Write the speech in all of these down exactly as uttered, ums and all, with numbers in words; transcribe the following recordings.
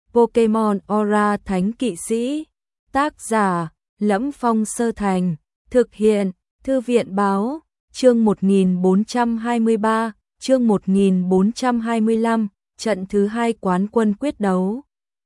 Pokemon Aura Thánh Kỵ Sĩ. Tác giả: Lẫm Phong Sơ Thành. Thực hiện: Thư viện Báo. Chương một nghìn bốn trăm hai mươi ba, chương một nghìn bốn trăm hai mươi lăm, trận thứ hai quán quân quyết đấu.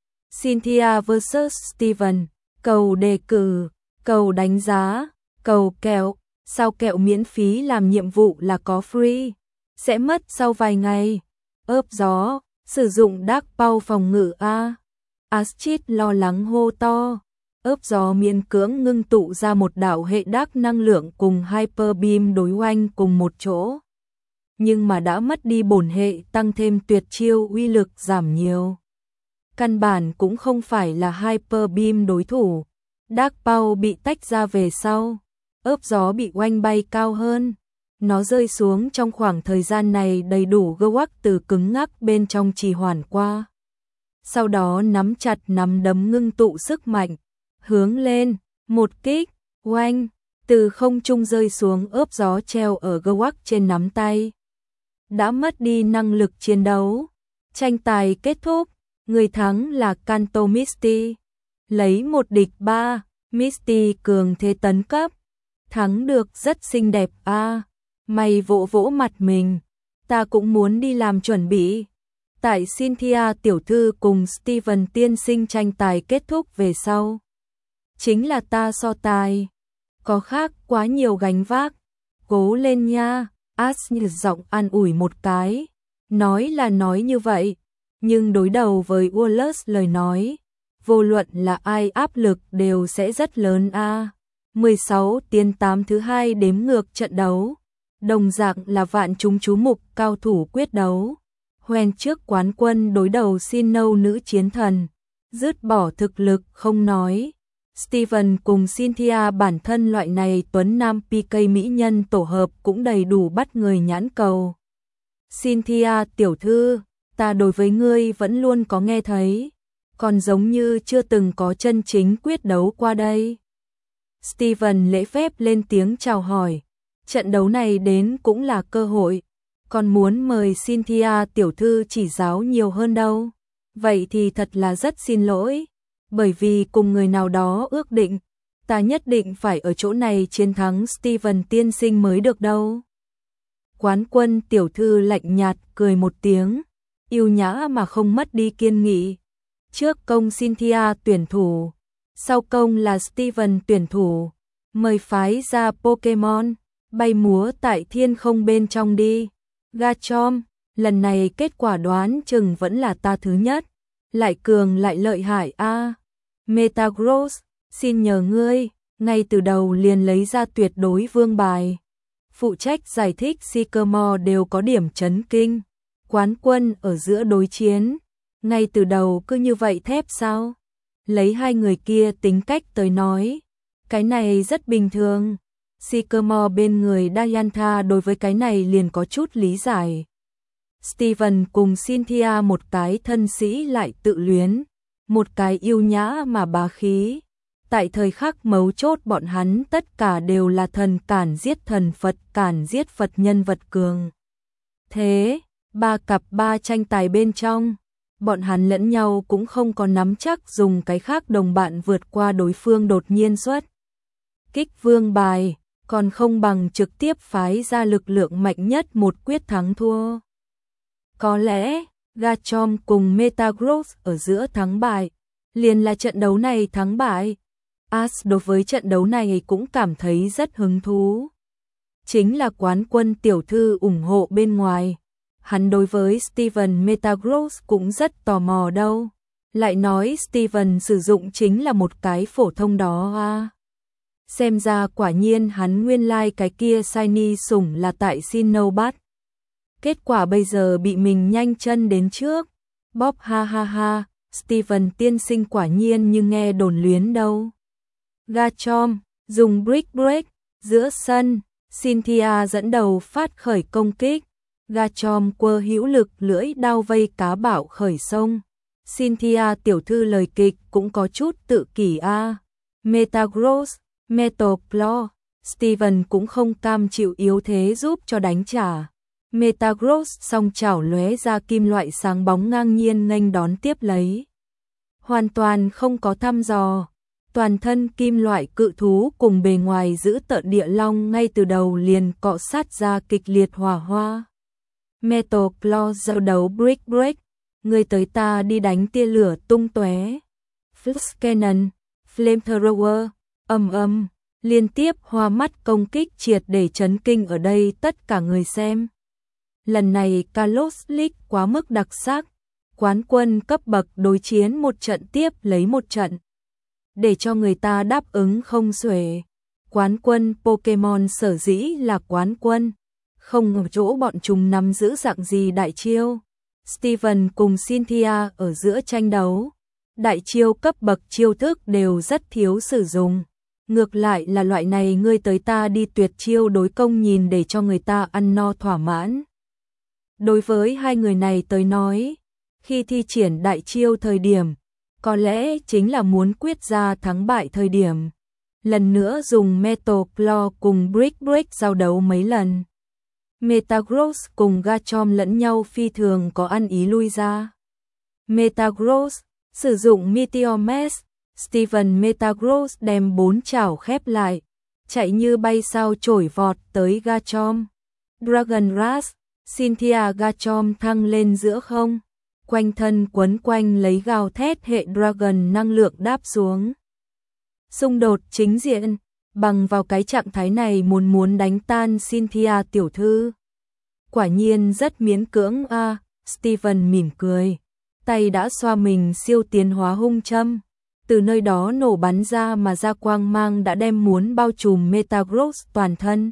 Cynthia versus Steven. Cầu đề cử, cầu đánh giá, cầu kẹo. Sao kẹo miễn phí làm nhiệm vụ là có free, sẽ mất sau vài ngày. Ớp gió, sử dụng Dark Power phòng ngự a. Astrid lo lắng hô to. Ớp gió miễn cưỡng ngưng tụ ra một đạo hệ Dark năng lượng cùng Hyper Beam đối oanh cùng một chỗ. Nhưng mà đã mất đi bổn hệ, tăng thêm tuyệt chiêu uy lực giảm nhiều. Căn bản cũng không phải là Hyper Beam đối thủ. Dark Power bị tách ra về sau. Ớp gió bị oanh bay cao hơn. Nó rơi xuống trong khoảng thời gian này đầy đủ gawak từ cứng ngắc bên trong trì hoãn qua. Sau đó nắm chặt nắm đấm ngưng tụ sức mạnh. Hướng lên, một kích, oanh, từ không trung rơi xuống. Ớp gió treo ở gawak trên nắm tay. Đã mất đi năng lực chiến đấu. Tranh tài kết thúc, người thắng là Kanto Misty. Lấy một địch ba, Misty cường thế tấn cấp. Thắng được rất xinh đẹp a. À, mày vỗ vỗ mặt mình, ta cũng muốn đi làm chuẩn bị. Tại Cynthia tiểu thư cùng Steven tiên sinh tranh tài kết thúc về sau, chính là ta so tài. Có khác quá nhiều gánh vác. Cố lên nha. Ash như giọng an ủi một cái. Nói là nói như vậy, nhưng đối đầu với Wallace lời nói, vô luận là ai áp lực đều sẽ rất lớn a. À, mười sáu tiến tám thứ hai đếm ngược trận đấu. Đồng dạng là vạn chúng chú mục cao thủ quyết đấu. Hoen trước quán quân đối đầu Sinnoh nữ chiến thần. Dứt bỏ thực lực không nói. Steven cùng Cynthia bản thân loại này tuấn nam pê ca mỹ nhân tổ hợp cũng đầy đủ bắt người nhãn cầu. Cynthia tiểu thư, ta đối với ngươi vẫn luôn có nghe thấy, còn giống như chưa từng có chân chính quyết đấu qua đây. Steven lễ phép lên tiếng chào hỏi. Trận đấu này đến cũng là cơ hội, còn muốn mời Cynthia tiểu thư chỉ giáo nhiều hơn đâu. Vậy thì thật là rất xin lỗi, bởi vì cùng người nào đó ước định, ta nhất định phải ở chỗ này chiến thắng Steven tiên sinh mới được đâu. Quán quân tiểu thư lạnh nhạt cười một tiếng, yêu nhã mà không mất đi kiên nghị. Trước công Cynthia tuyển thủ, sau công là Steven tuyển thủ. Mời phái ra Pokemon, bay múa tại thiên không bên trong đi. Garchomp, lần này kết quả đoán chừng vẫn là ta thứ nhất. Lại cường lại lợi hại a. À, Metagross, xin nhờ ngươi, ngay từ đầu liền lấy ra tuyệt đối vương bài. Phụ trách giải thích Sycamore đều có điểm chấn kinh. Quán quân ở giữa đối chiến, ngay từ đầu cứ như vậy thép sao? Lấy hai người kia tính cách tới nói, cái này rất bình thường. Sycamore bên người Diantha đối với cái này liền có chút lý giải. Steven cùng Cynthia một cái thân sĩ lại tự luyến, một cái yêu nhã mà bá khí. Tại thời khắc mấu chốt bọn hắn tất cả đều là thần cản giết thần, Phật cản giết Phật, nhân vật cường. Thế, ba cặp ba tranh tài bên trong, bọn hắn lẫn nhau cũng không có nắm chắc dùng cái khác đồng bạn vượt qua đối phương đột nhiên xuất kích vương bài, còn không bằng trực tiếp phái ra lực lượng mạnh nhất một quyết thắng thua. Có lẽ, Garchomp cùng Metagross ở giữa thắng bại, liền là trận đấu này thắng bại. Ash đối với trận đấu này cũng cảm thấy rất hứng thú. Chính là quán quân tiểu thư ủng hộ bên ngoài. Hắn đối với Steven Metagross cũng rất tò mò đâu. Lại nói Steven sử dụng chính là một cái phổ thông đó à. Xem ra quả nhiên hắn nguyên lai like cái kia shiny sủng là tại Sinnoh bắt. Kết quả bây giờ bị mình nhanh chân đến trước. Bóp ha ha ha, Steven tiên sinh quả nhiên như nghe đồn luyến đâu. Garchomp, dùng Brick Break, giữa sân, Cynthia dẫn đầu phát khởi công kích. Garchomp quơ hữu lực lưỡi đao vây cá bạo khởi sông. Cynthia tiểu thư lời kịch cũng có chút tự kỷ a. À. Metagross, Metal Claw, Steven cũng không cam chịu yếu thế giúp cho đánh trả. Metagross song chảo lóe ra kim loại sáng bóng ngang nhiên nghênh đón tiếp lấy. hoàn toàn không có thăm dò. Toàn thân kim loại cự thú cùng bề ngoài giữ tợn địa long ngay từ đầu liền cọ sát ra kịch liệt hỏa hoa. Metal Claw giao đấu Brick Break, người tới ta đi đánh tia lửa tung tóe. Flux Cannon, Flamethrower, ầm ầm, liên tiếp hoa mắt công kích triệt để chấn kinh ở đây tất cả người xem. Lần này Kalos League quá mức đặc sắc, quán quân cấp bậc đối chiến một trận tiếp lấy một trận, để cho người ta đáp ứng không xuể. Quán quân Pokemon sở dĩ là quán quân, không ở chỗ bọn chúng nắm giữ dạng gì đại chiêu. Steven cùng Cynthia ở giữa tranh đấu, đại chiêu cấp bậc chiêu thức đều rất thiếu sử dụng. Ngược lại là loại này ngươi tới ta đi tuyệt chiêu đối công nhìn để cho người ta ăn no thỏa mãn. Đối với hai người này tới nói, khi thi triển đại chiêu thời điểm, có lẽ chính là muốn quyết ra thắng bại thời điểm. Lần nữa dùng Metal Claw cùng Brick Break giao đấu mấy lần. Metagross cùng Garchomp lẫn nhau phi thường có ăn ý lui ra. Metagross sử dụng Meteor Mash, Steven Metagross đem bốn chảo khép lại, chạy như bay sao chổi vọt tới Garchomp. Dragon Rush, Cynthia Garchomp thăng lên giữa không, quanh thân quấn quanh lấy gào thét hệ Dragon năng lượng đáp xuống. Xung đột chính diện, bằng vào cái trạng thái này muốn muốn đánh tan Cynthia tiểu thư. Quả nhiên rất miễn cưỡng a, à, Steven mỉm cười, tay đã xoa mình siêu tiến hóa hung châm. Từ nơi đó nổ bắn ra mà ra quang mang đã đem muốn bao trùm Metagross toàn thân.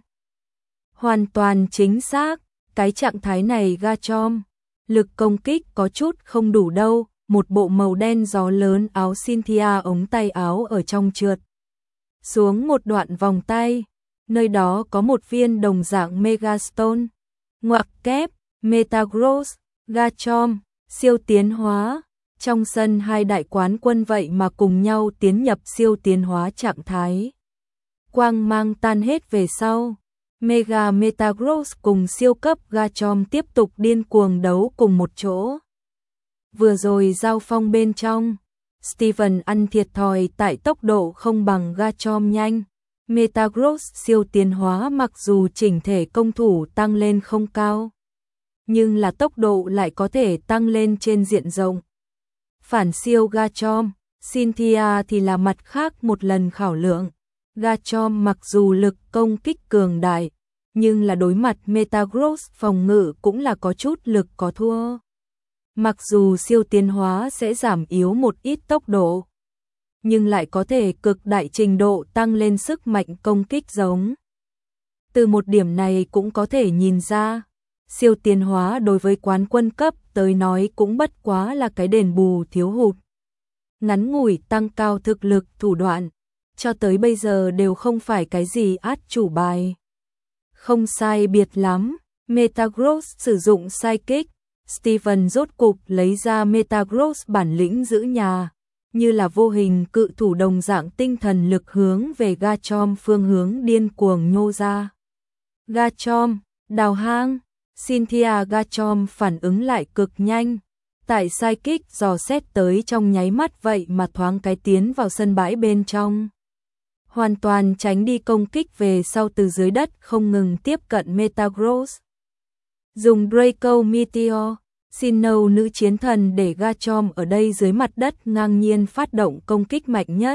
Hoàn toàn chính xác, cái trạng thái này Garchomp, lực công kích có chút không đủ đâu, một bộ màu đen gió lớn áo Cynthia ống tay áo ở trong trượt xuống một đoạn vòng tay, nơi đó có một viên đồng dạng Megastone. Ngoặc kép, Metagross, Garchomp, siêu tiến hóa. Trong sân hai đại quán quân vậy mà cùng nhau tiến nhập siêu tiến hóa trạng thái. Quang mang tan hết về sau, Mega Metagross cùng siêu cấp Garchomp tiếp tục điên cuồng đấu cùng một chỗ. Vừa rồi giao phong bên trong, Steven ăn thiệt thòi tại tốc độ không bằng Garchomp nhanh. Metagross siêu tiến hóa mặc dù chỉnh thể công thủ tăng lên không cao, nhưng là tốc độ lại có thể tăng lên trên diện rộng. Phản siêu Garchomp, Cynthia thì là mặt khác một lần khảo lượng. Garchomp mặc dù lực công kích cường đại, nhưng là đối mặt Metagross phòng ngự cũng là có chút lực có thua. Mặc dù siêu tiến hóa sẽ giảm yếu một ít tốc độ, nhưng lại có thể cực đại trình độ tăng lên sức mạnh công kích giống. Từ một điểm này cũng có thể nhìn ra, siêu tiến hóa đối với quán quân cấp tới nói cũng bất quá là cái đền bù thiếu hụt. Ngắn ngủi tăng cao thực lực thủ đoạn, cho tới bây giờ đều không phải cái gì át chủ bài. Không sai biệt lắm, Metagross sử dụng Psychic, Steven rốt cục lấy ra Metagross bản lĩnh giữ nhà, như là vô hình cự thủ đồng dạng tinh thần lực hướng về Garchomp phương hướng điên cuồng nhô ra. Garchomp, đào hang. Cynthia Garchomp phản ứng lại cực nhanh, tại Psychic dò xét tới trong nháy mắt vậy mà thoáng cái tiến vào sân bãi bên trong. Hoàn toàn tránh đi công kích về sau từ dưới đất không ngừng tiếp cận Metagross. Dùng Draco Meteor, Sinnoh nữ chiến thần để Garchomp ở đây dưới mặt đất ngang nhiên phát động công kích mạnh nhất.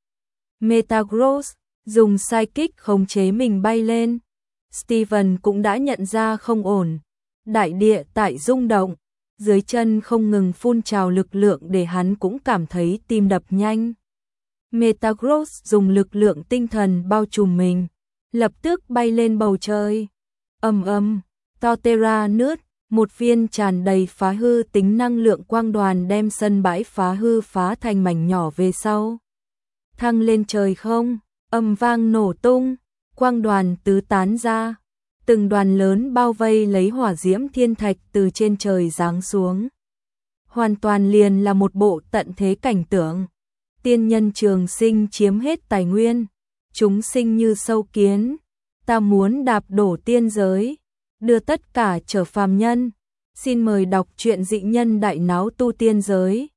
Metagross dùng Psychic khống chế mình bay lên. Steven cũng đã nhận ra không ổn, đại địa tại rung động, dưới chân không ngừng phun trào lực lượng để hắn cũng cảm thấy tim đập nhanh. Metagross dùng lực lượng tinh thần bao trùm mình, lập tức bay lên bầu trời. Ầm ầm, Torterra nứt, một viên tràn đầy phá hư tính năng lượng quang đoàn đem sân bãi phá hư phá thành mảnh nhỏ về sau. Thăng lên trời không, ầm vang nổ tung. Quang đoàn tứ tán ra, từng đoàn lớn bao vây lấy hỏa diễm thiên thạch từ trên trời giáng xuống. Hoàn toàn liền là một bộ tận thế cảnh tượng. Tiên nhân trường sinh chiếm hết tài nguyên, chúng sinh như sâu kiến, ta muốn đạp đổ tiên giới, đưa tất cả trở phàm nhân. Xin mời đọc truyện Dị Nhân Đại Náo Tu Tiên Giới.